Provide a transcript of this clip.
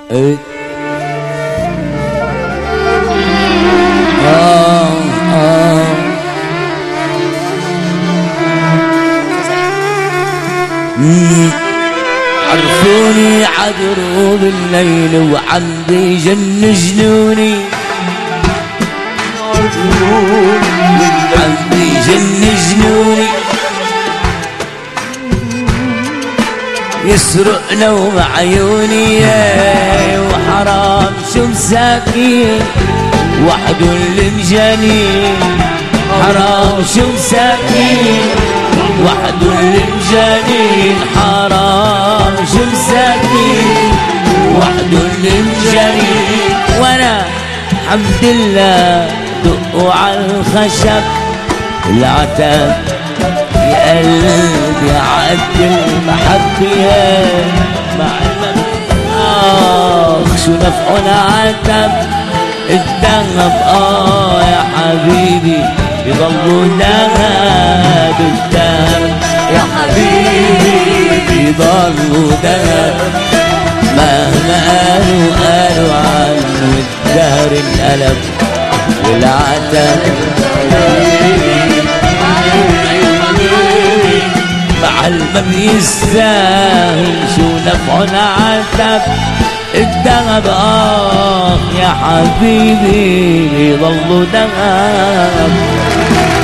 عرفوني عدروا بالليل وعندي جن جنوني، عندي جن جنوني يسرقنا ومعيوني، وحرام شو مساكين وحده اللي مجانين، حرام شو مساكين وحده اللي مجانين، حرام شو مساكين وحده اللي مجانين. وانا الحمد لله دقوا على الخشب العتاب يا قلبي عد المحبة مع شو نفعنا عتب الذهب يا حبيبي يضلوا ذهب الذهب يا حبيبي يضلوا ذهب مهما قالوا عنه الدهر انقلب والعتب مع ما بيستاهل شو نفعنا عتب الذهب يا حبيبي يضلوا ذهب.